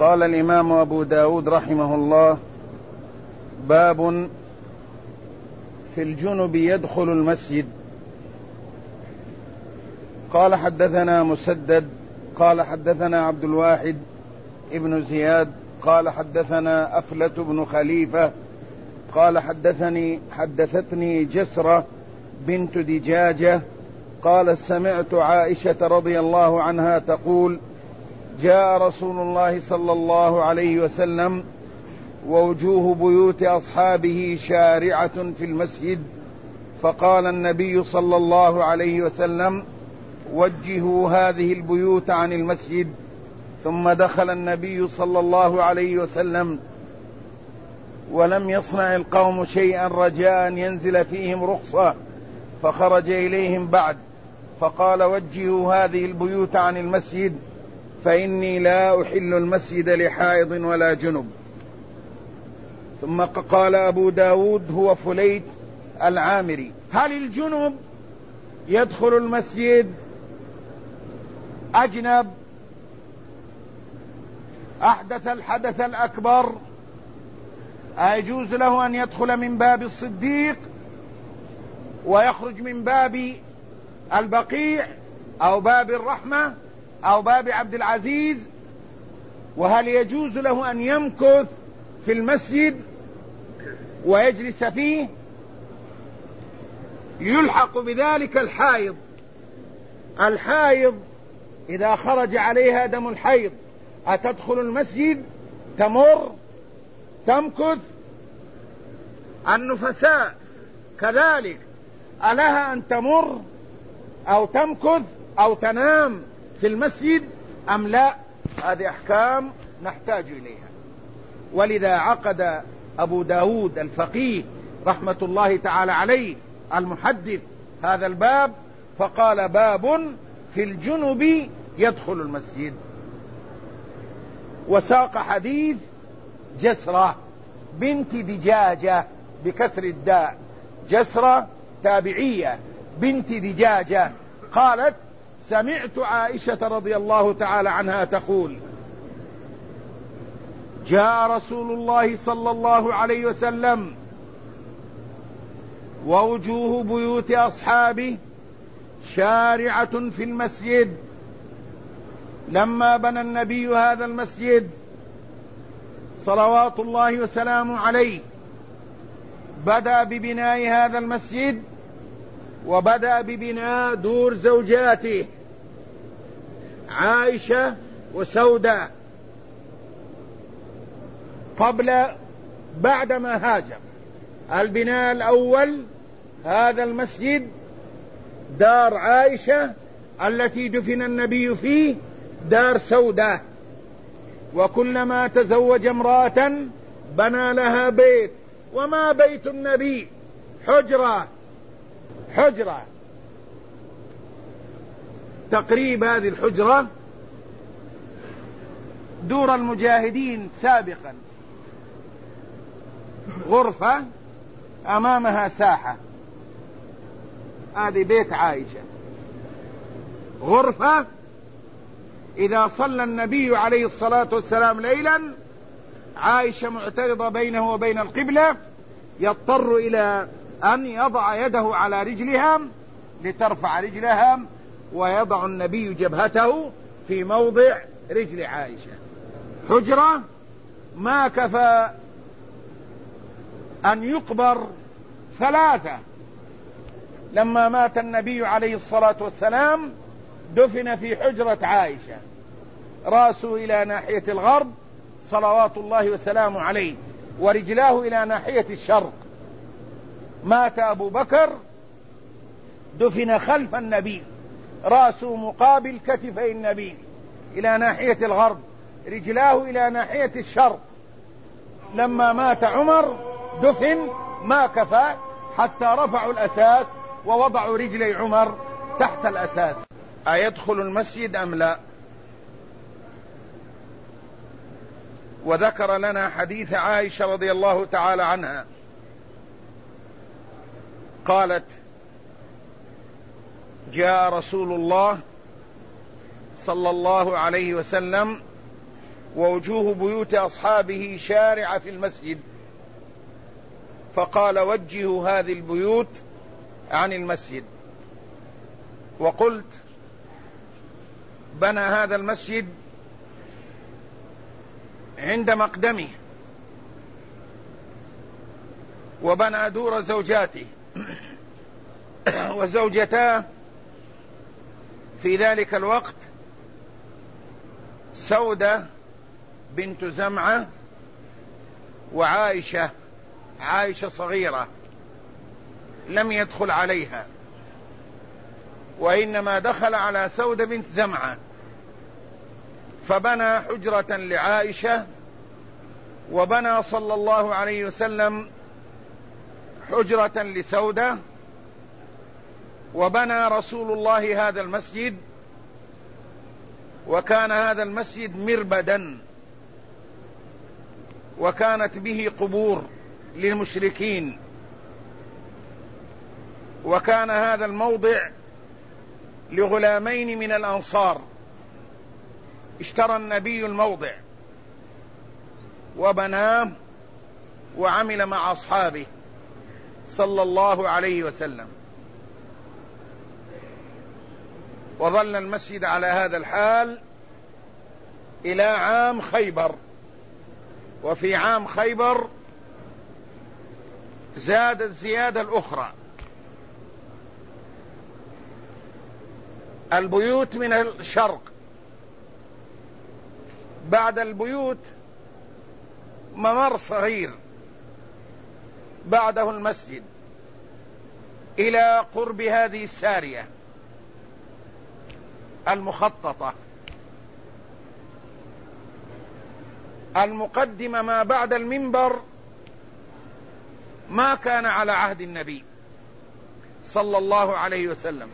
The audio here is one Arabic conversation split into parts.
قال الإمام أبو داود رحمه الله: باب في الجنب يدخل المسجد. قال: حدثنا مسدد قال حدثنا عبد الواحد ابن زياد قال حدثنا أفلة بن خليفة قال حدثتني جسرة بنت دجاجة قال: سمعت عائشة رضي الله عنها تقول: جاء رسول الله صلى الله عليه وسلم ووجوه بيوت أصحابه شارعة في المسجد، فقال النبي صلى الله عليه وسلم: وجهوا هذه البيوت عن المسجد. ثم دخل النبي صلى الله عليه وسلم ولم يصنع القوم شيئا رجاء أن ينزل فيهم رخصة، فخرج إليهم بعد فقال: وجهوا هذه البيوت عن المسجد، فإني لا أحل المسجد لحائض ولا جنب. ثم قال أبو داود: هو فليت العامري. هل الجنب يدخل المسجد؟ أجنب، أحدث الحدث الأكبر، أيجوز له أن يدخل من باب الصديق ويخرج من باب البقيع أو باب الرحمة أو باب عبد العزيز؟ وهل يجوز له أن يمكث في المسجد ويجلس فيه؟ يلحق بذلك الحائض. الحائض إذا خرج عليها دم الحيض أتدخل المسجد؟ تمر؟ تمكث؟ النفساء كذلك، ألها أن تمر أو تمكث أو تنام في المسجد أم لا؟ هذه أحكام نحتاج إليها. ولذا عقد أبو داود الفقيه رحمة الله تعالى عليه المحدث هذا الباب فقال: باب في الجنب يدخل المسجد. وساق حديث جسرة بنت دجاجة بكسر الداء، جسرة تابعية بنت دجاجة قالت: سمعت عائشة رضي الله تعالى عنها تقول: جاء رسول الله صلى الله عليه وسلم ووجوه بيوت أصحابه شارعة في المسجد. لما بنى النبي هذا المسجد صلوات الله وسلامه عليه بدأ ببناء هذا المسجد وبدأ ببناء دور زوجاته عائشة وسودة بعدما هاجر. البناء الأول هذا المسجد دار عائشة التي دفن النبي فيه، دار سودة، وكلما تزوج امرأة بنى لها بيت. وما بيت النبي؟ حجرة. تقريب هذه الحجرة دور المجاهدين سابقا، غرفة أمامها ساحة، هذه بيت عائشة. غرفة إذا صلى النبي عليه الصلاة والسلام ليلا عائشة معترضة بينه وبين القبلة، يضطر إلى أن يضع يده على رجلها لترفع رجلها، ويضع النبي جبهته في موضع رجل عائشة. حجرة ما كفى أن يقبر 3. لما مات النبي عليه الصلاة والسلام دفن في حجرة عائشة، رأسه إلى ناحية الغرب صلوات الله وسلامه عليه، ورجلاه إلى ناحية الشرق. مات أبو بكر دفن خلف النبي، رأسه مقابل كتفي النبي إلى ناحية الغرب، رجلاه إلى ناحية الشرق. لما مات عمر دفن ما كفى حتى رفعوا الأساس ووضعوا رجلي عمر تحت الأساس. أيدخل المسجد أم لا؟ وذكر لنا حديث عائشة رضي الله تعالى عنها قالت: جاء رسول الله صلى الله عليه وسلم ووجوه بيوت أصحابه شارعة في المسجد، فقال وجهوا هذه البيوت عن المسجد. وقلت بنى هذا المسجد عند مقدمه، وبنى دور زوجاته، وزوجتاه في ذلك الوقت سودة بنت زمعة وعائشة، عائشة صغيرة لم يدخل عليها، وإنما دخل على سودة بنت زمعة، فبنى حجرة لعائشة، وبنى صلى الله عليه وسلم حجرة لسودة، وبنى رسول الله هذا المسجد، وكان هذا المسجد مربدا، وكانت به قبور للمشركين، وكان هذا الموضع لغلامين من الأنصار، اشترى النبي الموضع وبناه وعمل مع أصحابه صلى الله عليه وسلم، وظل المسجد على هذا الحال إلى عام خيبر. وفي عام خيبر زادت الزيادة الأخرى، البيوت من الشرق، بعد البيوت ممر صغير بعده المسجد إلى قرب هذه السارية المخططة. المقدمة ما بعد المنبر ما كان على عهد النبي صلى الله عليه وسلم،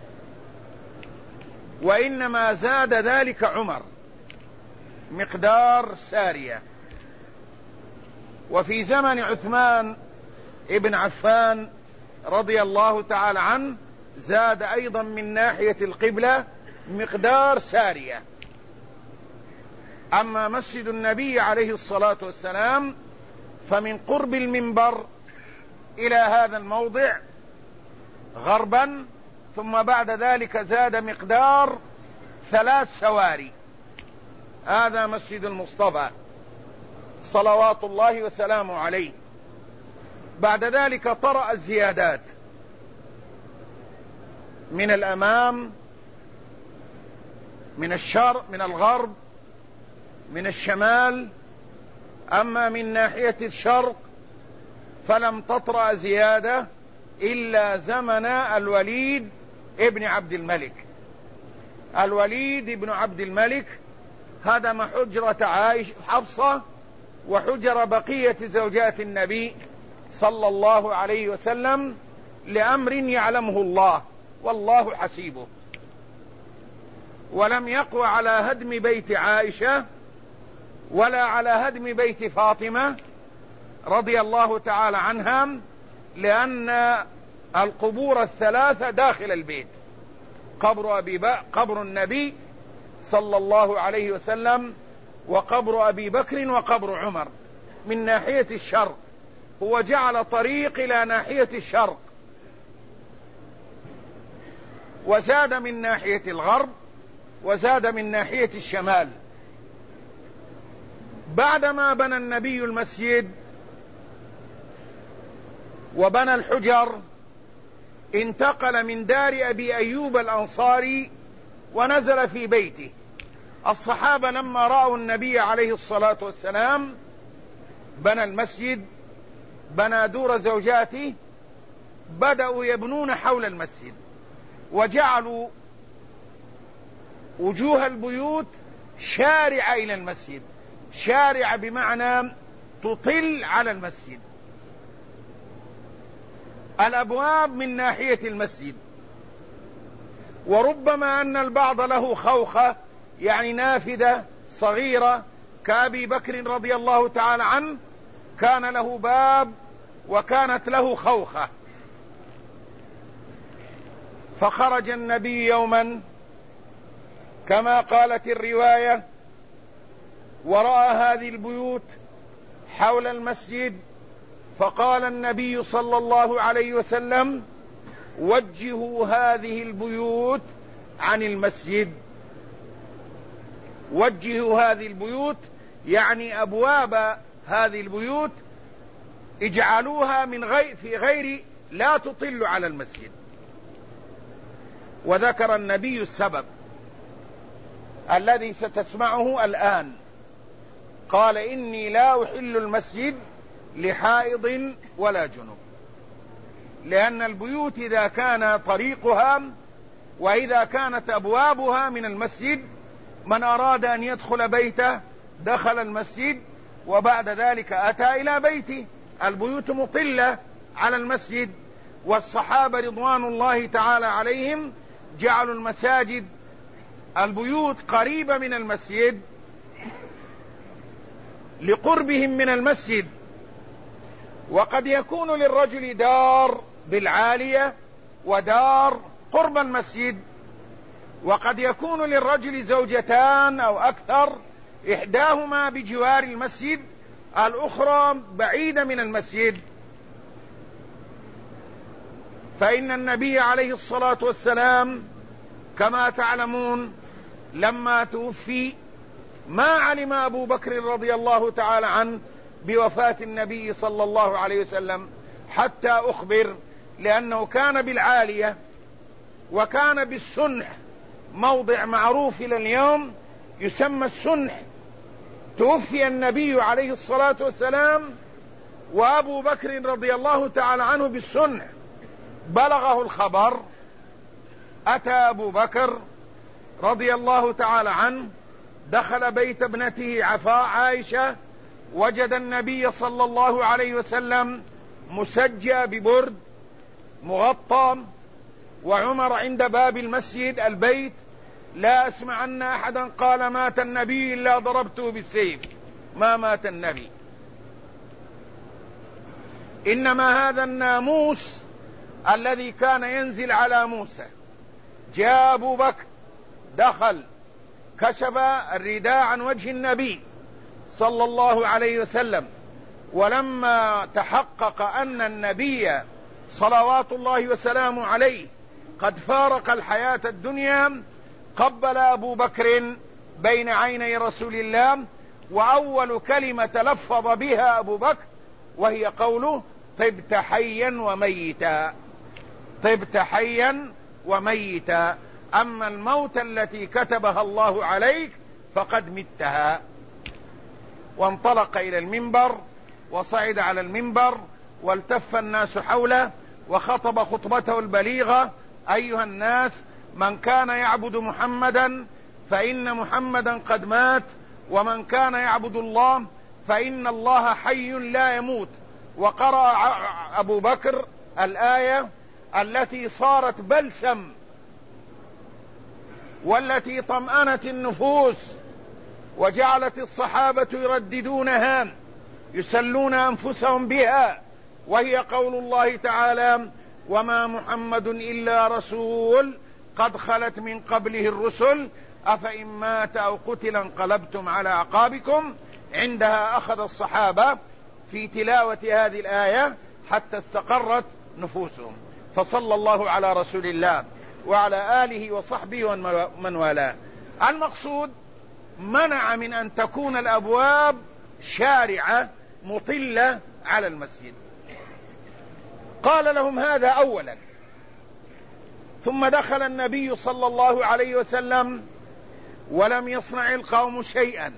وإنما زاد ذلك عمر مقدار سارية. وفي زمن عثمان ابن عفان رضي الله تعالى عنه زاد أيضا من ناحية القبلة مقدار سارية. أما مسجد النبي عليه الصلاة والسلام فمن قرب المنبر إلى هذا الموضع غربا، ثم بعد ذلك زاد مقدار 3 سواري. هذا مسجد المصطفى صلوات الله وسلامه عليه. بعد ذلك طرأ الزيادات من الأمام، من الشرق، من الغرب، من الشمال. أما من ناحية الشرق فلم تطرأ زيادة إلا زمن الوليد ابن عبد الملك. الوليد ابن عبد الملك هدم حجرة عائشة حفصة وحجر بقية زوجات النبي صلى الله عليه وسلم لأمر يعلمه الله والله حسيبه، ولم يقوى على هدم بيت عائشة ولا على هدم بيت فاطمة رضي الله تعالى عنها، لأن القبور الثلاثة داخل البيت، قبر النبي صلى الله عليه وسلم، وقبر أبي بكر، وقبر عمر من ناحية الشرق. هو جعل طريق إلى ناحية الشرق، وزاد من ناحية الغرب، وزاد من ناحية الشمال. بعدما بنى النبي المسجد وبنى الحجر انتقل من دار أبي أيوب الأنصاري ونزل في بيته. الصحابة لما رأوا النبي عليه الصلاة والسلام بنى المسجد، بنى دور زوجاته، بدأوا يبنون حول المسجد، وجعلوا وجوه البيوت شارعة إلى المسجد. شارعة بمعنى تطل على المسجد، الأبواب من ناحية المسجد. وربما أن البعض له خوخة، يعني نافذة صغيرة، كأبي بكر رضي الله تعالى عنه كان له باب وكانت له خوخة. فخرج النبي يوما كما قالت الرواية ورأى هذه البيوت حول المسجد، فقال النبي صلى الله عليه وسلم: وجهوا هذه البيوت عن المسجد. وجهوا هذه البيوت يعني أبواب هذه البيوت اجعلوها في غير لا تطل على المسجد. وذكر النبي السبب الذي ستسمعه الآن. قال: إني لا أحل المسجد لحائض ولا جنب، لأن البيوت إذا كان طريقها وإذا كانت أبوابها من المسجد، من أراد أن يدخل بيته دخل المسجد وبعد ذلك أتى إلى بيته. البيوت مطلة على المسجد، والصحابة رضوان الله تعالى عليهم جعلوا المساجد البيوت قريبة من المسجد لقربهم من المسجد. وقد يكون للرجل دار بالعالية ودار قرب المسجد، وقد يكون للرجل زوجتان أو أكثر، إحداهما بجوار المسجد الأخرى بعيدة من المسجد. فإن النبي عليه الصلاة والسلام كما تعلمون لما توفي ما علم أبو بكر رضي الله تعالى عنه بوفاة النبي صلى الله عليه وسلم حتى أخبر، لأنه كان بالعالية وكان بالسنح، موضع معروف إلى اليوم يسمى السنح. توفي النبي عليه الصلاة والسلام وأبو بكر رضي الله تعالى عنه بالسنح. بلغه الخبر، أتى أبو بكر رضي الله تعالى عنه، دخل بيت ابنته عائشة، وجد النبي صلى الله عليه وسلم مسجى ببرد مغطى، وعمر عند باب المسجد البيت. لا أسمع أن أحدا قال مات النبي إلا ضربته بالسيف. ما مات النبي، إنما هذا الناموس الذي كان ينزل على موسى. جاء أبو بكر، دخل، كشف الرداء عن وجه النبي صلى الله عليه وسلم، ولما تحقق أن النبي صلوات الله وسلامه عليه قد فارق الحياة الدنيا، قبل أبو بكر بين عيني رسول الله، وأول كلمة تلفظ بها أبو بكر وهي قوله: طبت حيا وميتا، طبت حيا وميتا، أما الموت التي كتبها الله عليك فقد متها. وانطلق إلى المنبر وصعد على المنبر، والتف الناس حوله وخطب خطبته البليغة: أيها الناس، من كان يعبد محمدا فإن محمدا قد مات، ومن كان يعبد الله فإن الله حي لا يموت. وقرأ أبو بكر الآية التي صارت بلسم والتي طمأنت النفوس، وجعلت الصحابة يرددونها يسلون أنفسهم بها، وهي قول الله تعالى: وما محمد إلا رسول قد خلت من قبله الرسل أفإن مات أو قتل انقلبتم على أعقابكم. عندها أخذ الصحابة في تلاوة هذه الآية حتى استقرت نفوسهم. فصلى الله على رسول الله وعلى آله وصحبه ومن والاه. المقصود منع من أن تكون الأبواب شارعة مطلة على المسجد. قال لهم هذا أولا، ثم دخل النبي صلى الله عليه وسلم ولم يصنع القوم شيئا،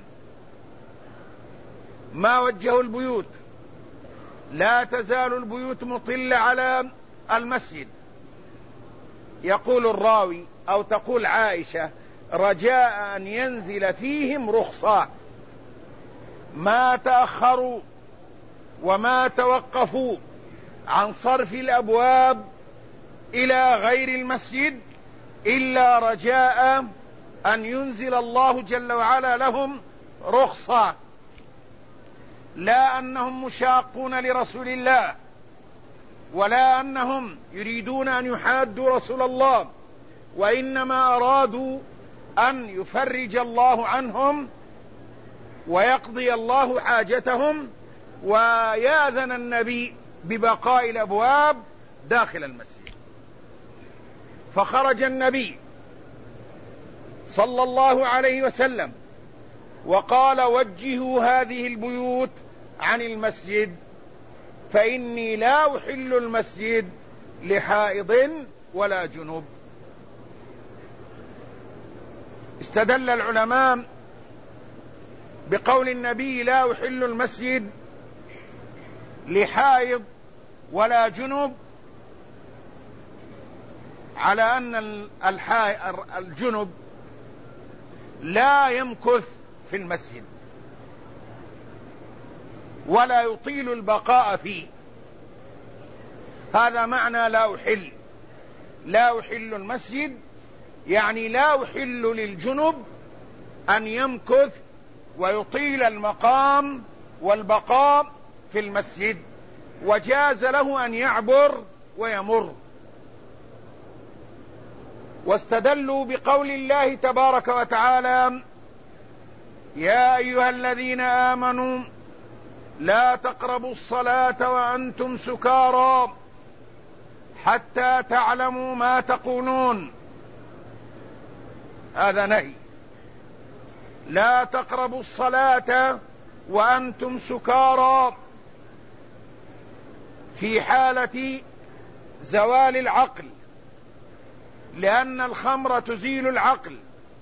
ما وجهوا البيوت، لا تزال البيوت مطلة على المسجد. يقول الراوي أو تقول عائشة: رجاء أن ينزل فيهم رخصة، ما تأخروا وما توقفوا عن صرف الأبواب إلى غير المسجد إلا رجاء أن ينزل الله جل وعلا لهم رخصة، لا أنهم مشاقون لرسول الله، ولا أنهم يريدون أن يحادوا رسول الله، وإنما أرادوا أن يفرج الله عنهم ويقضي الله حاجتهم، ويأذن النبي ببقاء الأبواب داخل المسجد. فخرج النبي صلى الله عليه وسلم وقال: وجهوا هذه البيوت عن المسجد، فإني لا أحل المسجد لحائض ولا جنوب. استدل العلماء بقول النبي لا أحل المسجد لحائض ولا جنوب على أن الجنب لا يمكث في المسجد ولا يطيل البقاء فيه. هذا معنى لا أحل المسجد، يعني لا أحل للجنب أن يمكث ويطيل المقام والبقاء في المسجد، وجاز له أن يعبر ويمر. واستدلوا بقول الله تبارك وتعالى: يا أيها الذين آمنوا لا تقربوا الصلاة وأنتم سكارى حتى تعلموا ما تقولون. هذا نهي. لا تقربوا الصلاة وأنتم سكارى في حالة زوال العقل، لأن الخمر تزيل العقل،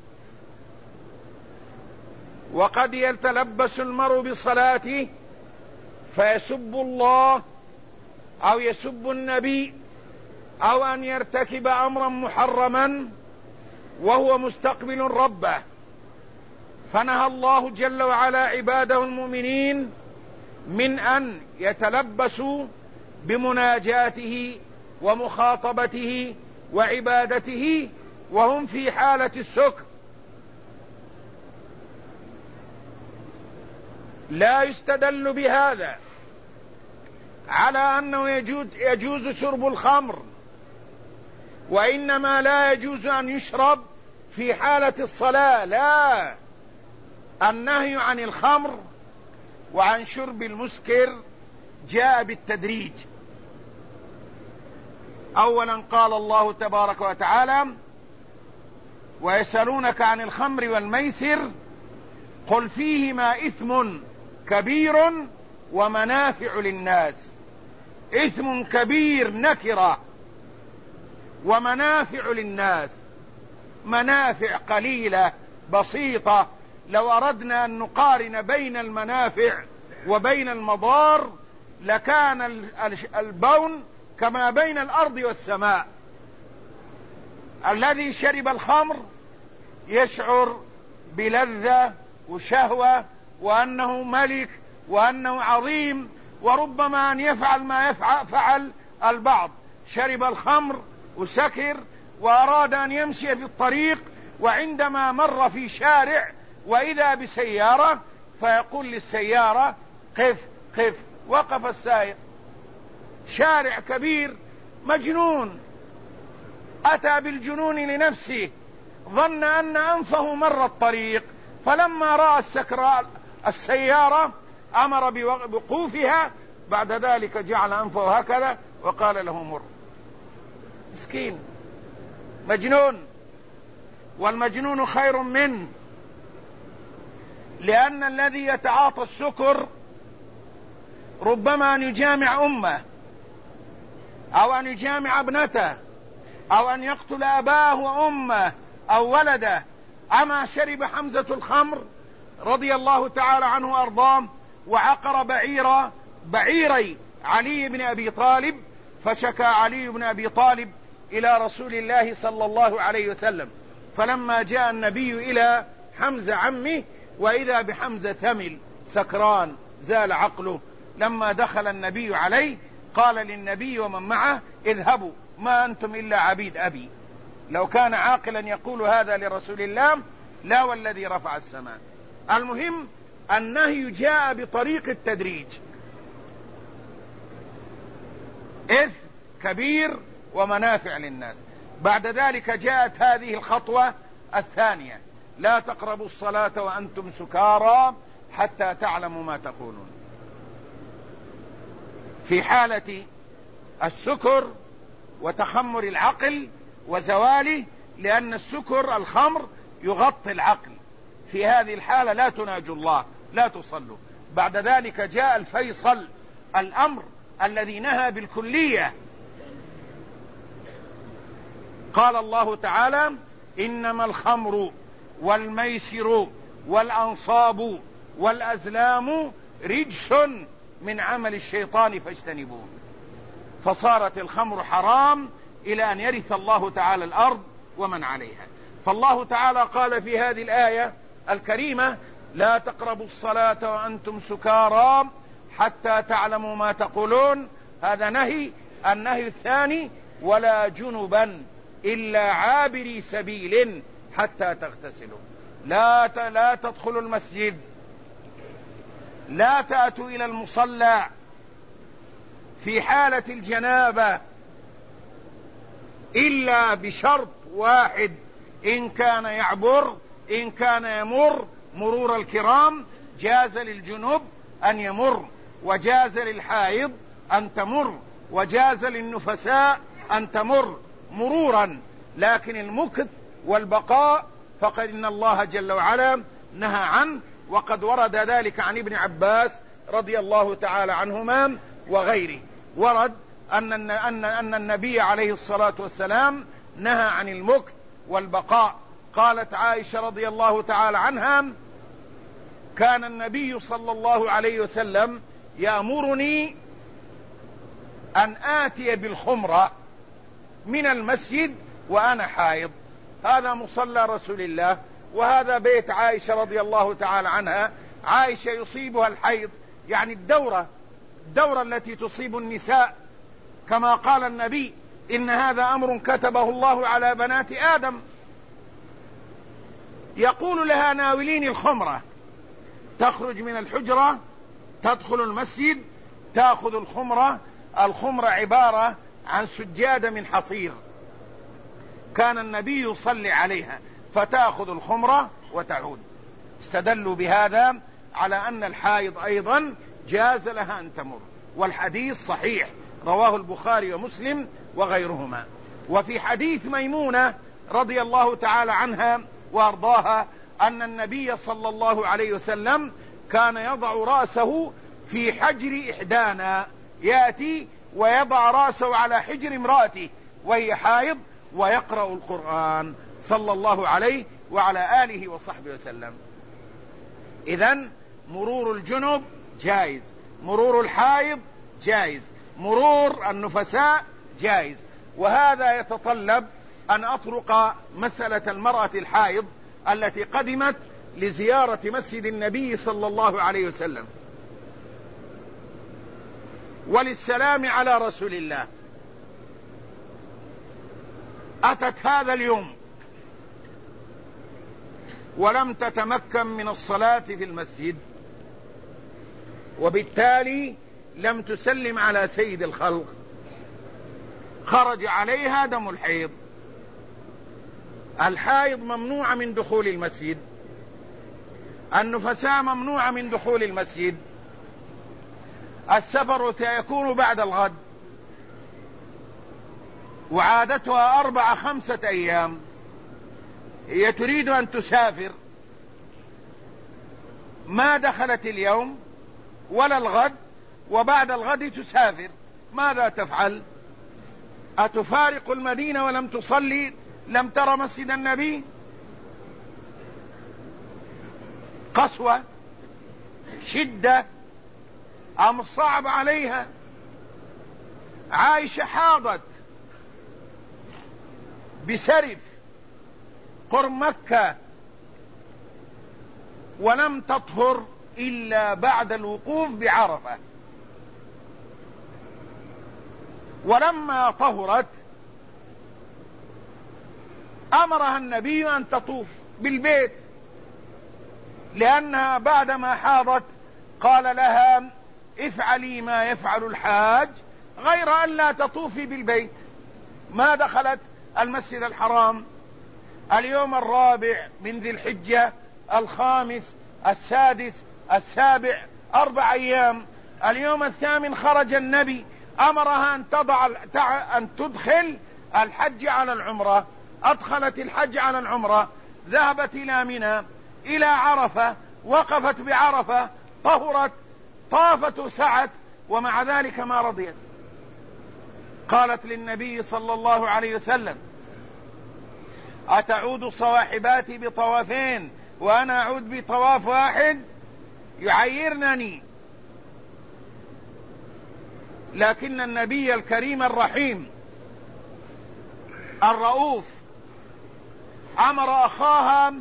وقد يتلبس المرء بصلاته فيسب الله أو يسب النبي أو أن يرتكب أمرا محرما وهو مستقبل ربه. فنهى الله جل وعلا عباده المؤمنين من أن يتلبسوا بمناجاته ومخاطبته وعبادته وهم في حالة السكر. لا يستدل بهذا على أنه يجوز شرب الخمر، وإنما لا يجوز أن يشرب في حالة الصلاة. لا، النهي عن الخمر وعن شرب المسكر جاء بالتدريج. أولا قال الله تبارك وتعالى: ويسألونك عن الخمر والميسر قل فيهما إثم كبير ومنافع للناس. إثم كبير نكرة، ومنافع للناس منافع قليلة بسيطة. لو أردنا أن نقارن بين المنافع وبين المضار لكان البون كما بين الأرض والسماء. الذي شرب الخمر يشعر بلذة وشهوة وأنه ملك وأنه عظيم، وربما أن يفعل ما فعل البعض. شرب الخمر وسكر وأراد أن يمشي في الطريق، وعندما مر في شارع وإذا بسيارة فيقول للسيارة: قف قف. وقف السائق. شارع كبير، مجنون، أتى بالجنون لنفسه، ظن أن أنفه مر الطريق، فلما رأى السكراء السيارة أمر بوقوفها، بعد ذلك جعل أنفه هكذا وقال له: مر. مسكين، مجنون، والمجنون خير منه، لأن الذي يتعاطى السكر ربما أن يجامع أمه أو أن يجامع ابنته أو أن يقتل أباه وأمه أو ولده. أما شرب حمزة الخمر رضي الله تعالى عنه وأرضاه وعقر بعيري علي بن أبي طالب، فشكى علي بن أبي طالب إلى رسول الله صلى الله عليه وسلم. فلما جاء النبي إلى حمزة عمه وإذا بحمزة ثمل سكران زال عقله، لما دخل النبي عليه قال للنبي ومن معه: اذهبوا، ما أنتم إلا عبيد أبي. لو كان عاقلا يقول هذا لرسول الله لا والذي رفع السماء. المهم النهي جاء بطريق التدريج. إثم كبير ومنافع للناس. بعد ذلك جاءت هذه الخطوة الثانية: لا تقربوا الصلاة وأنتم سكارى حتى تعلموا ما تقولون. في حالة السكر وتخمر العقل وزواله، لأن السكر الخمر يغطي العقل، في هذه الحالة لا تناجوا الله، لا تصلوا. بعد ذلك جاء الفيصل، الأمر الذي نهى بالكلية. قال الله تعالى: إنما الخمر والميسر والأنصاب والأزلام رجس من عمل الشيطان فاجتنبوه. فصارت الخمر حرام إلى أن يرث الله تعالى الأرض ومن عليها. فالله تعالى قال في هذه الآية الكريمة: لا تقربوا الصلاة وأنتم سكارى حتى تعلموا ما تقولون. هذا نهي. النهي الثاني: ولا جنبا إلا عابري سبيل حتى تغتسلوا. لا تدخلوا المسجد، لا تأتوا إلى المصلى في حالة الجنابة إلا بشرط واحد: إن كان يعبر، إن كان يمر مرور الكرام جاز للجنوب أن يمر، وجاز للحائض أن تمر، وجاز للنفساء أن تمر مرورا. لكن المكث والبقاء فقد إن الله جل وعلا نهى عنه. وقد ورد ذلك عن ابن عباس رضي الله تعالى عنهما وغيره. ورد أن النبي عليه الصلاة والسلام نهى عن المكث والبقاء. قالت عائشة رضي الله تعالى عنها: كان النبي صلى الله عليه وسلم يأمرني أن آتي بالخمرة من المسجد وأنا حائض. هذا مصلى رسول الله، وهذا بيت عائشة رضي الله تعالى عنها. عائشة يصيبها الحيض، يعني الدورة التي تصيب النساء، كما قال النبي: إن هذا أمر كتبه الله على بنات آدم. يقول لها: ناوليني الخمرة. تخرج من الحجرة، تدخل المسجد، تأخذ الخمرة. الخمرة عبارة عن سجادة من حصير، كان النبي يصلي عليها، فتأخذ الخمرة وتعود. استدلوا بهذا على أن الحائض أيضا جاز لها أن تمر، والحديث صحيح، رواه البخاري ومسلم وغيرهما. وفي حديث ميمونة رضي الله تعالى عنها وأرضاها أن النبي صلى الله عليه وسلم كان يضع رأسه في حجر إحدانا، يأتي ويضع رأسه على حجر امرأته وهي حائض ويقرأ القرآن صلى الله عليه وعلى آله وصحبه وسلم. إذن مرور الجنب جائز، مرور الحائض جائز، مرور النفساء جائز. وهذا يتطلب أن أطرق مسألة المرأة الحائض التي قدمت لزيارة مسجد النبي صلى الله عليه وسلم وللسلام على رسول الله. أتت هذا اليوم ولم تتمكن من الصلاة في المسجد، وبالتالي لم تسلم على سيد الخلق، خرج عليها دم الحيض. الحائض ممنوع من دخول المسجد، النفساء ممنوع من دخول المسجد. السفر سيكون بعد الغد، وعادتها 4-5 أيام. هي تريد أن تسافر، ما دخلت اليوم ولا الغد، وبعد الغد تسافر. ماذا تفعل؟ أتفارق المدينة ولم تصلي؟ لم ترى مسجد النبي؟ قسوة، شدة، أمر صعب عليها. عائشة حاضت بسرف قرب مكة ولم تطهر إلا بعد الوقوف بعرفة، ولما طهرت أمرها النبي أن تطوف بالبيت، لأنها بعدما حاضت قال لها: افعلي ما يفعل الحاج غير أن لا تطوفي بالبيت. ما دخلت المسجد الحرام. اليوم 4 من ذي الحجة، 5، 6، السابع 4 أيام. اليوم الثامن خرج النبي، أمرها أن تدخل الحج على العمرة. أدخلت الحج على العمرة، ذهبت إلى منى إلى عرفة، وقفت بعرفة، طهرت، طافت وسعت، ومع ذلك ما رضيت. قالت للنبي صلى الله عليه وسلم: أتعود صواحباتي بطوافين وأنا أعود بطواف واحد؟ يعيرنني. لكن النبي الكريم الرحيم الرؤوف أمر أخاها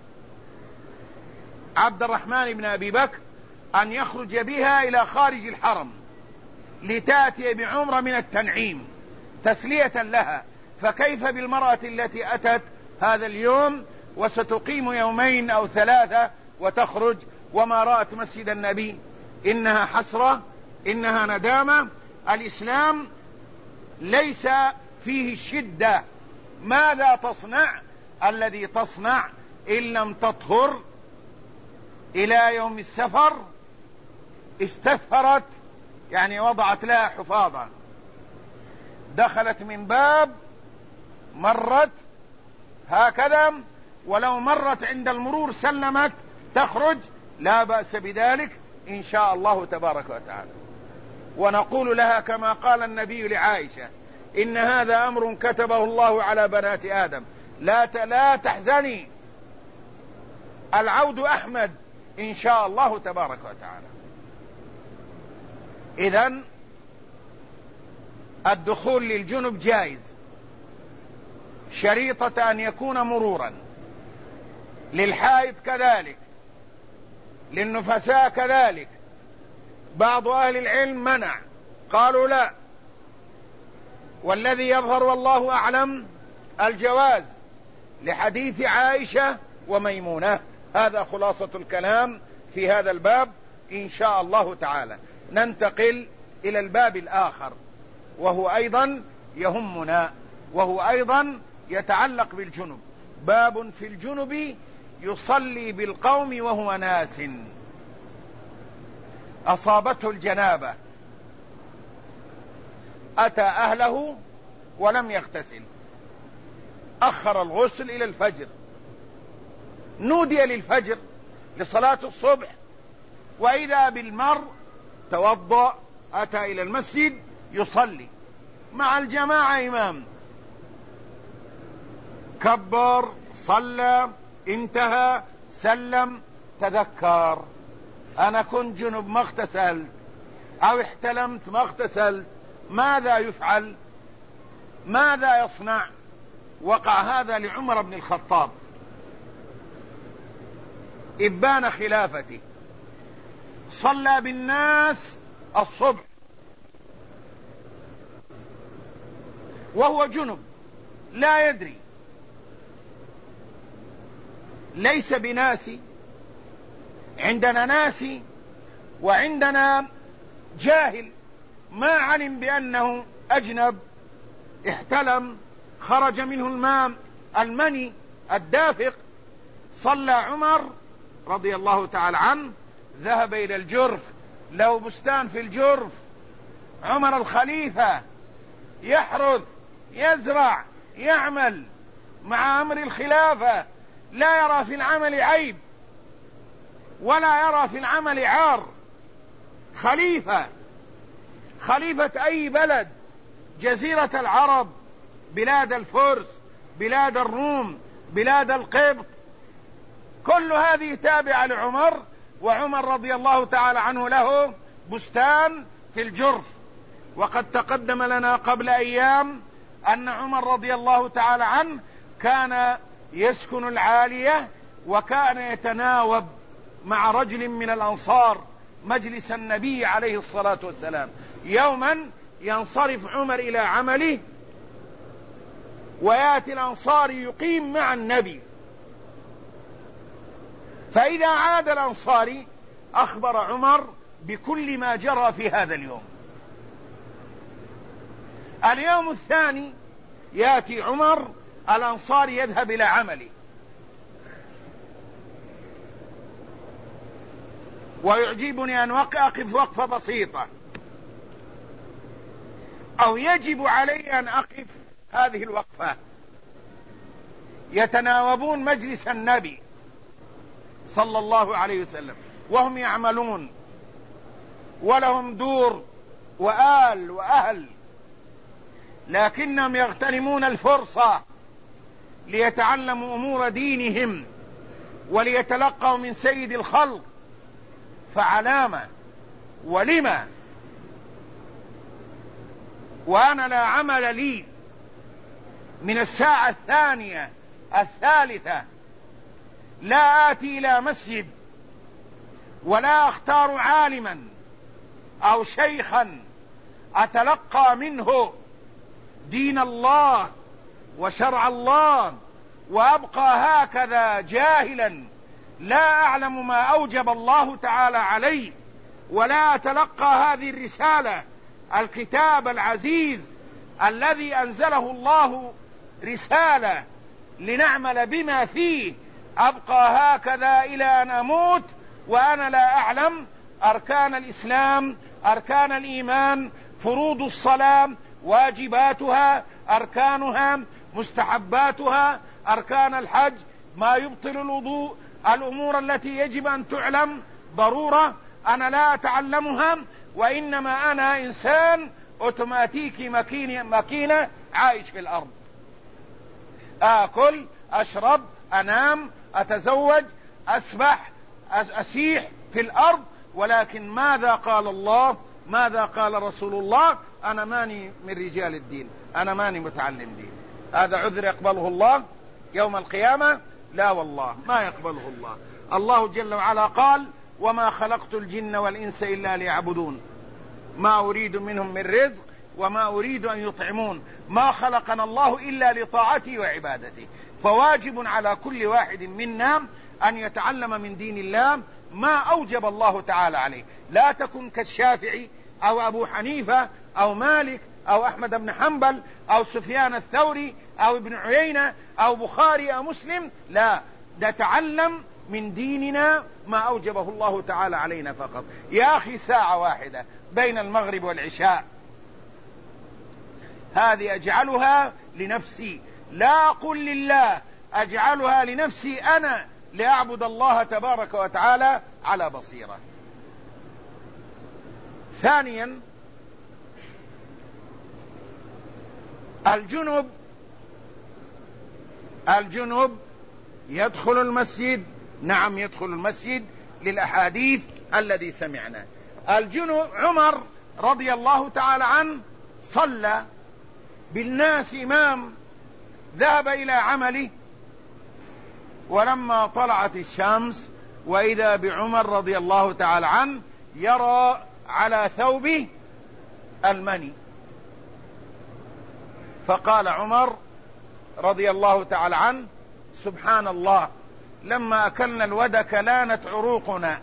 عبد الرحمن بن أبي بكر أن يخرج بها إلى خارج الحرم لتأتي بعمرة من التنعيم تسلية لها. فكيف بالمرأة التي أتت هذا اليوم وستقيم 2 أو 3 وتخرج وما رأت مسجد النبي؟ إنها حسرة، إنها ندامة. الإسلام ليس فيه الشدة. ماذا تصنع؟ الذي تصنع إن لم تطهر إلى يوم السفر استثفرت، يعني وضعت لها حفاظا، دخلت من باب، مرت هكذا، ولو مرت عند المرور سلمت تخرج، لا بأس بذلك إن شاء الله تبارك وتعالى. ونقول لها كما قال النبي لعائشة: إن هذا أمر كتبه الله على بنات آدم، لا تحزني، العود أحمد إن شاء الله تبارك وتعالى. إذن الدخول للجنب جائز، شريطة أن يكون مرورا، للحائض كذلك، للنفساء كذلك. بعض أهل العلم منع، قالوا لا، والذي يظهر والله أعلم الجواز لحديث عائشة وميمونة. هذا خلاصة الكلام في هذا الباب إن شاء الله تعالى. ننتقل إلى الباب الآخر، وهو أيضا يهمنا، وهو أيضا يتعلق بالجنب. باب في الجنب يصلي بالقوم وهو ناس، أصابته الجنابة، أتى أهله ولم يغتسل، أخر الغسل إلى الفجر، نودي للفجر لصلاة الصبح، وإذا بالمرء توضأ، أتى إلى المسجد يصلي مع الجماعة إمام، كبر، صلى، انتهى، سلم، تذكر أنا كنت جنب ما اغتسلت، أو احتلمت ما اغتسلت، ماذا يفعل؟ ماذا يصنع؟ وقع هذا لعمر بن الخطاب إبان خلافته، صلى بالناس الصبح وهو جنب لا يدري، ليس بناسي، عندنا ناسي وعندنا جاهل ما علم بأنه أجنب، احتلم، خرج منه الماء المني الدافق. صلى عمر رضي الله تعالى عنه، ذهب إلى الجرف، له بستان في الجرف، عمر الخليفة يحرث، يزرع، يعمل مع أمر الخلافة، لا يرى في العمل عيب ولا يرى في العمل عار. خليفة أي بلد، جزيرة العرب، بلاد الفرس، بلاد الروم، بلاد القبط، كل هذه تابعة لعمر. وعمر رضي الله تعالى عنه له بستان في الجرف. وقد تقدم لنا قبل أيام أن عمر رضي الله تعالى عنه كان يسكن العالية، وكان يتناوب مع رجل من الأنصار مجلس النبي عليه الصلاة والسلام. يوما ينصرف عمر إلى عمله، ويأتي الأنصاري يقيم مع النبي، فإذا عاد الأنصاري أخبر عمر بكل ما جرى في هذا اليوم. اليوم الثاني يأتي عمر، الأنصاري يذهب إلى عمله، ويعجبني أن أقف وقفة بسيطة، أو يجب علي أن أقف هذه الوقفة. يتناوبون مجلس النبي صلى الله عليه وسلم وهم يعملون، ولهم دور وآل وأهل، لكنهم يغتنمون الفرصة ليتعلموا أمور دينهم وليتلقوا من سيد الخلق. فعلامة ولما وأنا لا عمل لي من الساعة الثانية الثالثة لا آتي إلى مسجد ولا أختار عالما أو شيخا أتلقى منه دين الله وشرع الله، وأبقى هكذا جاهلا لا أعلم ما أوجب الله تعالى علي، ولا أتلقى هذه الرسالة، الكتاب العزيز الذي أنزله الله رسالة لنعمل بما فيه، أبقى هكذا إلى أن أموت وأنا لا أعلم أركان الإسلام، أركان الإيمان، فروض الصلاة، واجباتها، أركانها، مستحباتها، أركان الحج، ما يبطل الوضوء، الأمور التي يجب أن تعلم ضرورة، أنا لا أتعلمها، وإنما أنا إنسان أوتوماتيكي ماكينة عايش في الأرض، آكل، أشرب، أنام، أتزوج، أسبح، أسيح في الأرض، ولكن ماذا قال الله؟ ماذا قال رسول الله؟ أنا ماني من رجال الدين، أنا ماني متعلم دين. هذا عذر يقبله الله يوم القيامة؟ لا والله ما يقبله الله. الله جل وعلا قال: وما خلقت الجن والإنس إلا ليعبدون ما أريد منهم من رزق وما أريد أن يطعمون، ما خلقنا الله إلا لطاعته وعبادته. فواجب على كل واحد منا أن يتعلم من دين الله ما أوجب الله تعالى عليه. لا تكن كالشافعي أو أبو حنيفة أو مالك أو أحمد بن حنبل أو سفيان الثوري أو ابن عيينة أو بخاري أو مسلم، لا، نتعلم من ديننا ما أوجبه الله تعالى علينا فقط. يا أخي ساعة واحدة بين المغرب والعشاء هذه أجعلها لنفسي، لا أقول لله، أجعلها لنفسي أنا لأعبد الله تبارك وتعالى على بصيرة. ثانيا، الجنب يدخل المسجد، نعم يدخل المسجد للأحاديث الذي سمعنا. الجنب عمر رضي الله تعالى عنه صلى بالناس إمام، ذهب إلى عمله، ولما طلعت الشمس وإذا بعمر رضي الله تعالى عنه يرى على ثوبه المني، فقال عمر رضي الله تعالى عنه: سبحان الله، لما أكلنا الودك لانت عروقنا.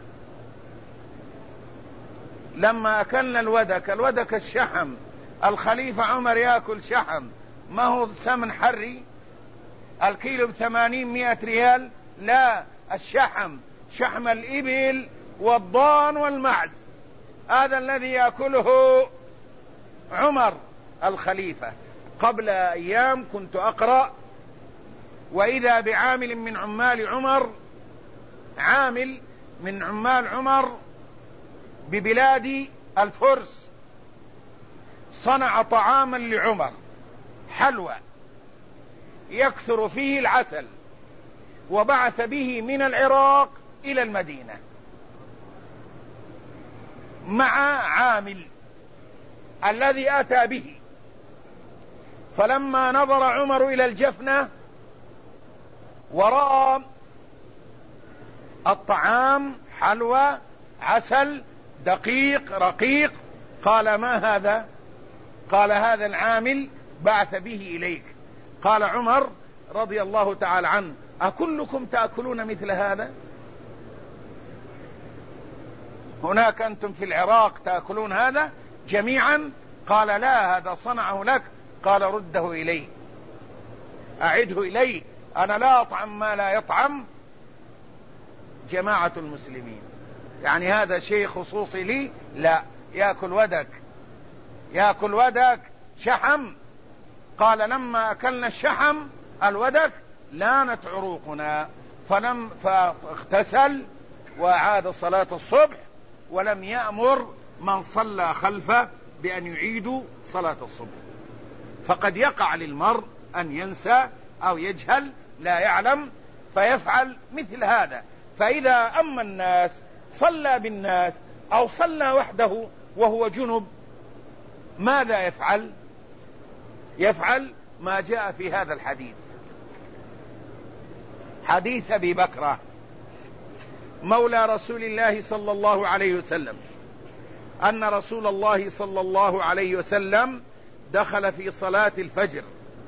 لما أكلنا الودك الشحم، الخليفة عمر يأكل شحم، ما هو سمن حري، الكيلو ب80-100 ريال، لا، الشحم، شحم الإبل والضان والمعز، هذا الذي يأكله عمر الخليفة. قبل أيام كنت أقرأ: وإذا بعامل من عمال عمر، عامل من عمال عمر ببلاد الفرس، صنع طعاما لعمر، حلوى يكثر فيه العسل، وبعث به من العراق إلى المدينة مع عامل الذي أتى به. فلما نظر عمر إلى الجفنة ورأى الطعام، حلوى، عسل، دقيق، رقيق، قال: ما هذا؟ قال: هذا العامل بعث به إليك. قال عمر رضي الله تعالى عنه: أكلكم تأكلون مثل هذا؟ هناك أنتم في العراق تأكلون هذا جميعا؟ قال: لا، هذا صنعه لك. قال: رده إليه، أعده إليه، أنا لا أطعم ما لا يطعم جماعة المسلمين. يعني هذا شيء خصوصي لي، لا، يأكل ودك، يأكل ودك شحم. قال لما أكلنا الشحم الودك لانت عروقنا، فاغتسل وأعاد صلاة الصبح، ولم يأمر من صلى خلفه بأن يعيدوا صلاة الصبح. فقد يقع للمرء أن ينسى أو يجهل لا يعلم فيفعل مثل هذا. فإذا أما الناس صلى بالناس أو صلى وحده وهو جنب، ماذا يفعل؟ يفعل ما جاء في هذا الحديث، حديث أبي بكرة مولى رسول الله صلى الله عليه وسلم، أن رسول الله صلى الله عليه وسلم دخل في صلاة الفجر،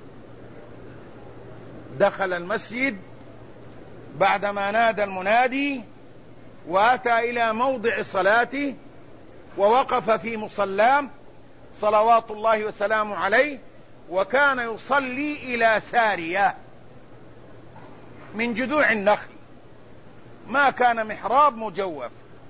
دخل المسجد بعدما نادى المنادي، وأتى إلى موضع صلاته ووقف في مصلاه صلوات الله وسلامه عليه، وكان يصلي إلى سارية من جذوع النخل، ما كان محراب مجوف،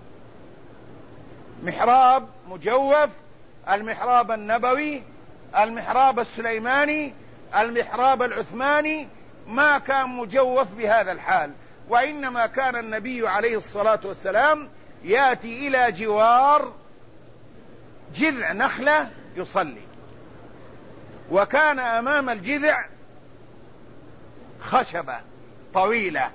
محراب مجوف، المحراب النبوي، المحراب السليماني، المحراب العثماني، ما كان مجوف بهذا الحال. وإنما كان النبي عليه الصلاة والسلام يأتي إلى جوار جذع نخلة يصلي، وكان أمام الجذع خشبة طويلة،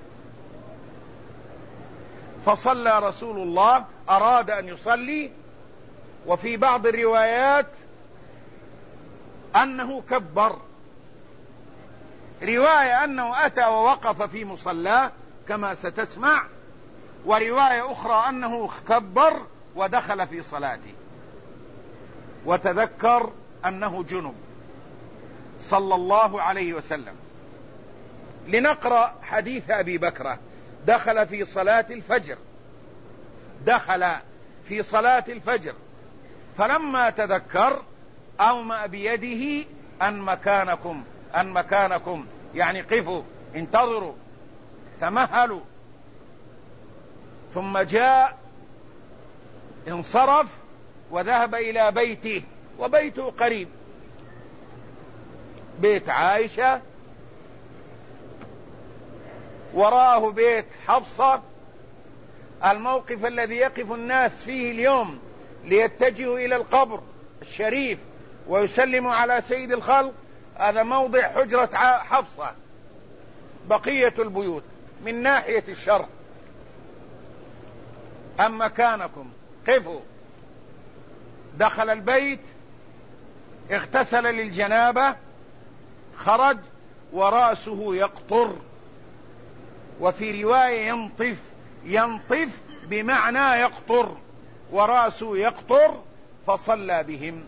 فصلى رسول الله، أراد أن يصلي، وفي بعض الروايات أنه كبر، رواية أنه أتى ووقف في مصلاه كما ستسمع، ورواية أخرى أنه كبر ودخل في صلاته، وتذكر أنه جنب صلى الله عليه وسلم. لنقرأ حديث أبي بكرة. دخل في صلاة الفجر، دخل في صلاة الفجر، فلما تذكر أومأ بيده أن مكانكم، أن مكانكم، يعني قفوا، انتظروا، تمهلوا. ثم جاء انصرف وذهب إلى بيته، وبيته قريب، بيت عائشة، وراءه بيت حفصة، الموقف الذي يقف الناس فيه اليوم ليتجهوا إلى القبر الشريف ويسلموا على سيد الخلق، هذا موضع حجرة حفصة. بقية البيوت من ناحية الشرق، أم مكانكم، قفوا. دخل البيت، اغتسل للجنابة، خرج ورأسه يقطر، وفي رواية ينطف، ينطف بمعنى يقطر، ورأسه يقطر، فصلى بهم.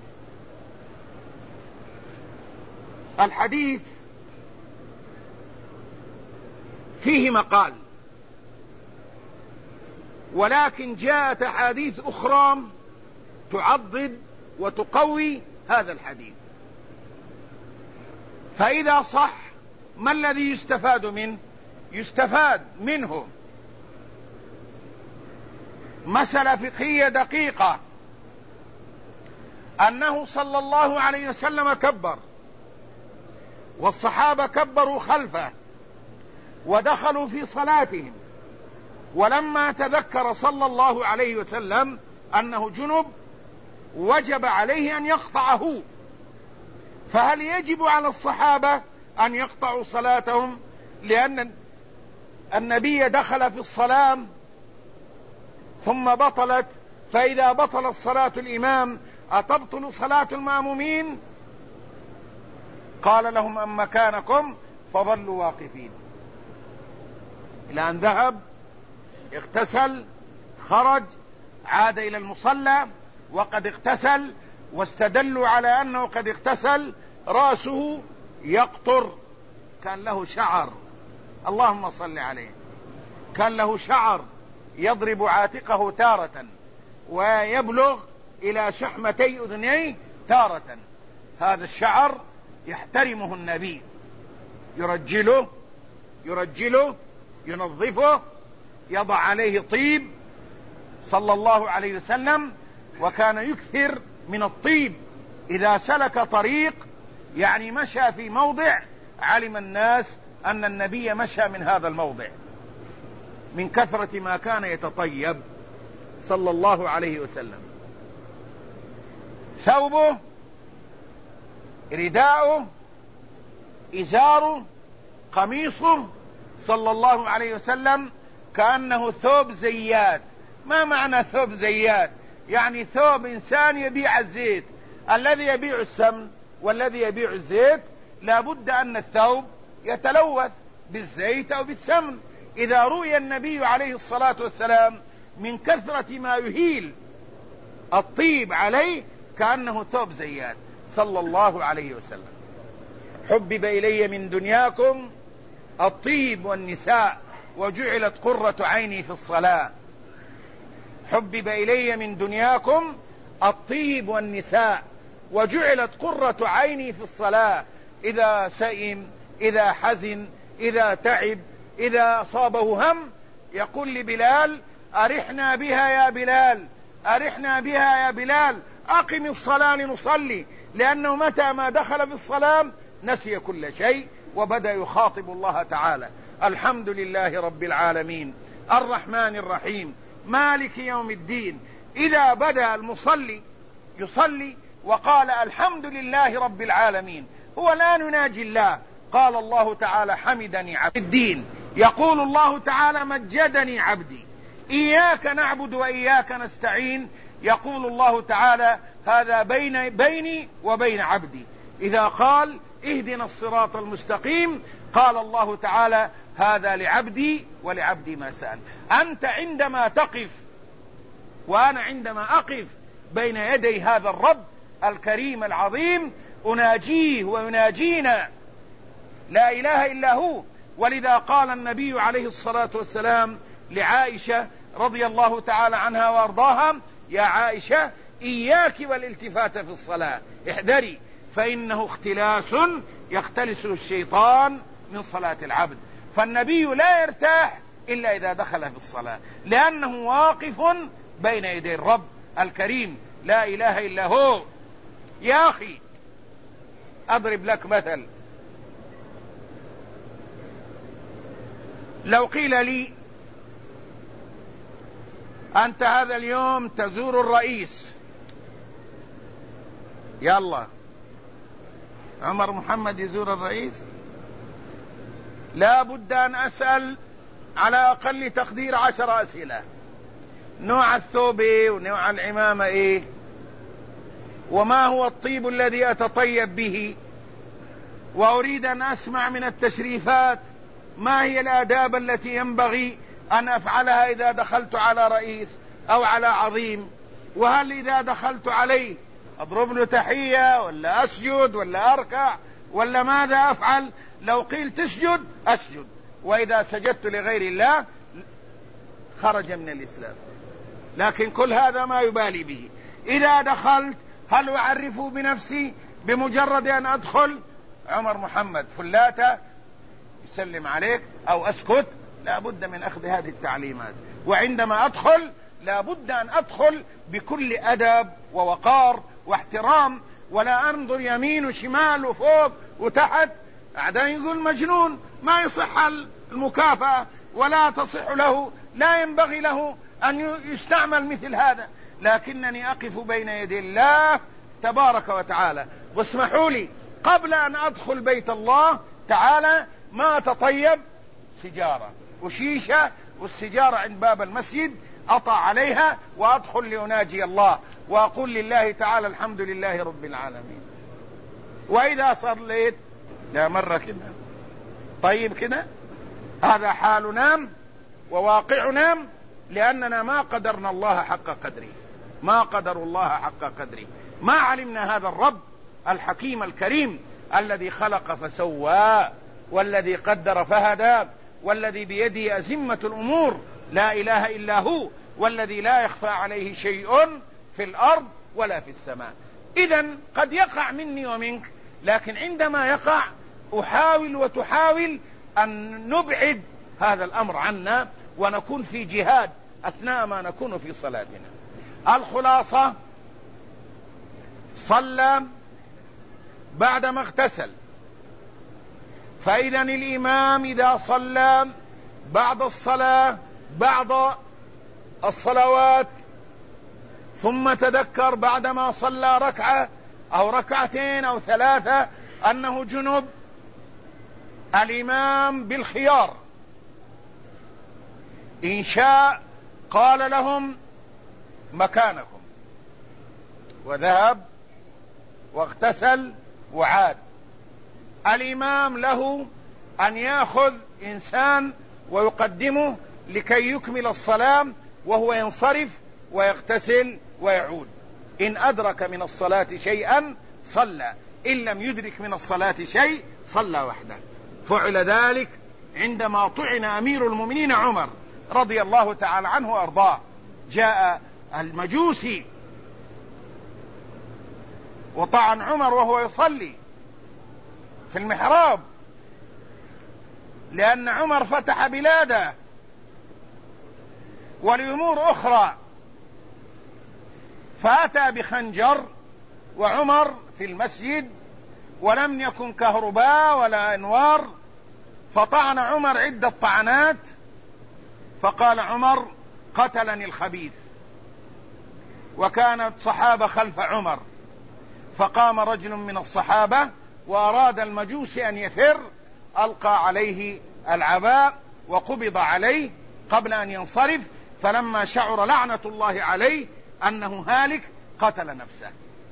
الحديث فيه مقال، ولكن جاءت أحاديث أخرى تعضد وتقوي هذا الحديث. فإذا صح، ما الذي يستفاد منه؟ يستفاد منه مسألة فقهية دقيقة، أنه صلى الله عليه وسلم كبر، والصحابة كبروا خلفه ودخلوا في صلاتهم، ولما تذكر صلى الله عليه وسلم أنه جنب وجب عليه أن يقطعه. فهل يجب على الصحابة أن يقطعوا صلاتهم لأن النبي دخل في الصلاة ثم بطلت؟ فإذا بطلت صلاة الإمام أتبطل صلاة المأمومين؟ قال لهم أم مكانكم، فظلوا واقفين إلى أن ذهب، اغتسل، خرج، عاد إلى المصلى وقد اغتسل، واستدلوا على أنه قد اغتسل، رأسه يقطر، كان له شعر، اللهم صل عليه، كان له شعر يضرب عاتقه تارة ويبلغ إلى شحمتي أذنيه تارة. هذا الشعر يحترمه النبي، يرجله، ينظفه، يضع عليه طيب، صلى الله عليه وسلم، وكان يكثر من الطيب. إذا سلك طريق يعني مشى في موضع علم الناس أن النبي مشى من هذا الموضع من كثرة ما كان يتطيب صلى الله عليه وسلم. ثوبه، رداؤه، إزاره، قميصه صلى الله عليه وسلم كأنه ثوب زيات. ما معنى ثوب زيات؟ يعني ثوب إنسان يبيع الزيت. الذي يبيع السمن والذي يبيع الزيت لابد أن الثوب يتلوث بالزيت أو بالسمن. إذا رؤي النبي عليه الصلاة والسلام من كثرة ما يهيل الطيب عليه كأنه ثوب زيات صلى الله عليه وسلم. حبب إلي من دنياكم الطيب والنساء وجعلت قرة عيني في الصلاة. حبب إلي من دنياكم الطيب والنساء وجعلت قرة عيني في الصلاة. إذا سئم، إذا حزن، إذا تعب، إذا أصابه هم يقول لبلال: أرحنا بها يا بلال، أرحنا بها يا بلال، أقم الصلاة لنصلي. لأنه متى ما دخل في الصلاة نسي كل شيء وبدأ يخاطب الله تعالى: الحمد لله رب العالمين الرحمن الرحيم مالك يوم الدين. إذا بدأ المصلي يصلي وقال الحمد لله رب العالمين، هو لا يناجي الله. قال الله تعالى: حمدني عبدي. الدين يقول الله تعالى: مجدني عبدي. إياك نعبد وإياك نستعين يقول الله تعالى: هذا بيني وبين عبدي. إذا قال اهدنا الصراط المستقيم قال الله تعالى: هذا لعبدي ولعبدي ما سأل. أنت عندما تقف وأنا عندما أقف بين يدي هذا الرب الكريم العظيم أناجيه ويناجينا، لا إله إلا هو. ولذا قال النبي عليه الصلاة والسلام لعائشة رضي الله تعالى عنها وأرضاها: يا عائشة إياك والالتفات في الصلاة، احذري فإنه اختلاس يختلسه الشيطان من صلاة العبد. فالنبي لا يرتاح إلا إذا دخل في الصلاة، لأنه واقف بين يدي الرب الكريم لا إله إلا هو. يا أخي أضرب لك مثل. لو قيل لي أنت هذا اليوم تزور الرئيس، يلا عمر محمد يزور الرئيس، لا بد أن أسأل على أقل تقدير 10 أسئلة: نوع الثوب إيه؟ ونوع العمامة إيه؟ وما هو الطيب الذي أتطيب به؟ وأريد أن أسمع من التشريفات ما هي الآداب التي ينبغي أن أفعلها إذا دخلت على رئيس أو على عظيم؟ وهل إذا دخلت عليه أضرب له تحية ولا أسجد ولا أركع ولا ماذا أفعل؟ لو قيل تسجد أسجد، وإذا سجدت لغير الله خرج من الإسلام. لكن كل هذا ما يبالي به. إذا دخلت هل أعرف بنفسي بمجرد أن أدخل عمر محمد فلاتة يسلم عليك أو أسكت؟ لا بد من أخذ هذه التعليمات. وعندما أدخل لا بد أن أدخل بكل أدب ووقار واحترام، ولا أنظر يمين وشمال وفوق وتحت. أعداء يقول مجنون، ما يصح المكافأة ولا تصح له، لا ينبغي له أن يستعمل مثل هذا. لكنني أقف بين يدي الله تبارك وتعالى. واسمحوا لي قبل أن أدخل بيت الله تعالى ما أتطيب سجارة وشيشة، والسجارة عند باب المسجد أطع عليها وأدخل لأناجي الله وأقول لله تعالى الحمد لله رب العالمين. وإذا صليت لا مرة كده طيب كده، هذا حالنا وواقعنا، لأننا ما قدرنا الله حق قدره، ما قدروا الله حق قدره، ما علمنا هذا الرب الحكيم الكريم الذي خلق فسوى والذي قدر فهدى والذي بيده أزمة الأمور لا إله إلا هو، والذي لا يخفى عليه شيء في الأرض ولا في السماء. إذن قد يقع مني ومنك، لكن عندما يقع أحاول وتحاول أن نبعد هذا الأمر عنا ونكون في جهاد أثناء ما نكون في صلاتنا. الخلاصة: صلى بعدما اغتسل، فإذا الإمام إذا صلى بعد الصلاة بعض الصلوات ثم تذكر بعدما صلى ركعة أو ركعتين أو ثلاثة أنه جنب، الإمام بالخيار، إن شاء قال لهم مكانكم وذهب واغتسل وعاد. الإمام له أن يأخذ إنسان ويقدمه لكي يكمل الصلاة وهو ينصرف ويغتسل ويعود. إن أدرك من الصلاة شيئا صلى، إن لم يدرك من الصلاة شيء صلى وحده. فعل ذلك عندما طعن أمير المؤمنين عمر رضي الله تعالى عنه وأرضاه. جاء المجوسي وطعن عمر وهو يصلي في المحراب، لأن عمر فتح بلاده ولأمور أخرى، فأتى بخنجر وعمر في المسجد ولم يكن كهرباء ولا أنوار، فطعن عمر عدة طعنات، فقال عمر: قتلني الخبيث. وكانت صحابة خلف عمر، فقام رجل من الصحابة وأراد المجوس أن يفر، ألقى عليه العباء وقبض عليه قبل أن ينصرف، فلما شعر لعنة الله عليه أنه هالك قتل نفسه.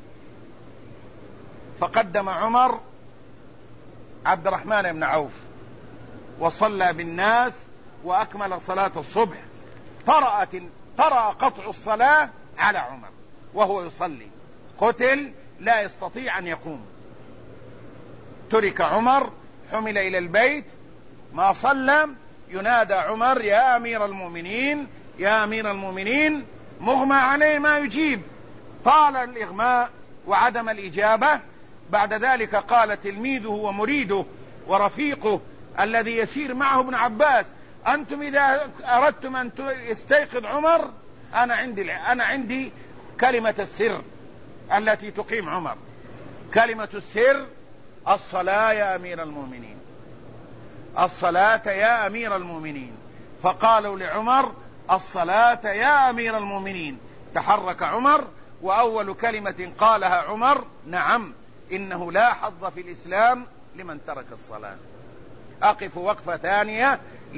فقدم عمر عبد الرحمن بن عوف وصلى بالناس وأكمل صلاة الصبح. طرأ قطع الصلاة على عمر وهو يصلي، قتل لا يستطيع أن يقوم. ترك عمر، حمل إلى البيت، ما صلى، ينادى عمر: يا أمير المؤمنين، يا أمير المؤمنين. مغمى عليه ما يجيب، طال الإغماء وعدم الإجابة. بعد ذلك قال تلميذه ومريده ورفيقه الذي يسير معه ابن عباس: أنتم إذا أردتم أن يستيقظ عمر أنا عندي كلمة السر التي تقيم عمر. كلمة السر: الصلاة يا أمير المؤمنين، الصلاة يا أمير المؤمنين. فقالوا لعمر: الصلاة يا أمير المؤمنين. تحرك عمر، وأول كلمة قالها عمر: نعم، إنه لا حظ في الإسلام لمن ترك الصلاة. أقف وقفة ثانية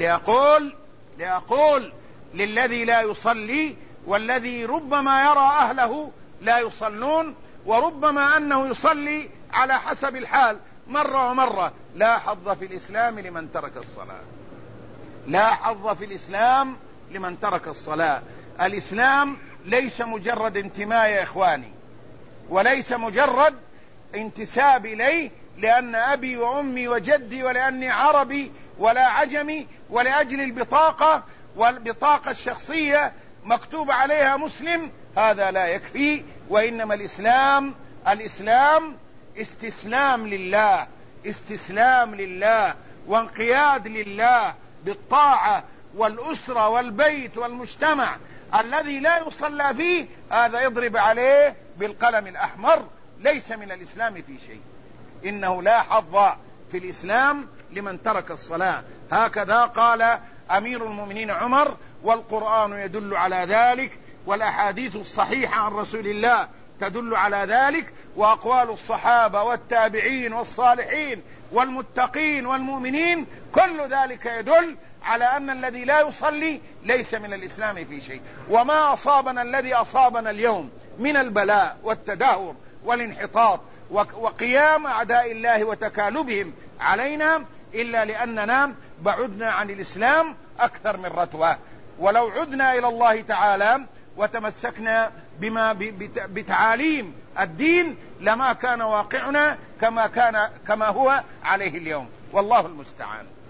لأقول للذي لا يصلي، والذي ربما يرى أهله لا يصلون، وربما أنه يصلي على حسب الحال مرة ومرة: لا حظ في الإسلام لمن ترك الصلاة، لا حظ في الإسلام لمن ترك الصلاة. الإسلام ليس مجرد انتماء يا إخواني، وليس مجرد انتساب إليه لأن أبي وأمي وجدي ولأني عربي ولا عجمي ولأجل البطاقة والبطاقة الشخصية مكتوب عليها مسلم. هذا لا يكفي، وإنما الإسلام استسلام لله وانقياد لله بالطاعة، والأسرة والبيت والمجتمع الذي لا يصلى فيه هذا يضرب عليه بالقلم الأحمر، ليس من الإسلام في شيء. إنه لا حظ في الإسلام لمن ترك الصلاة. هكذا قال أمير المؤمنين عمر، والقرآن يدل على ذلك، والأحاديث الصحيحة عن رسول الله تدل على ذلك، وأقوال الصحابة والتابعين والصالحين والمتقين والمؤمنين، كل ذلك يدل على أن الذي لا يصلي ليس من الإسلام في شيء. وما أصابنا الذي أصابنا اليوم من البلاء والتدهور والانحطاط وقيام أعداء الله وتكالبهم علينا إلا لأننا بعدنا عن الإسلام أكثر من رتوة. ولو عدنا إلى الله تعالى وتمسكنا بتعاليم الدين لما كان واقعنا كما هو عليه اليوم، والله المستعان.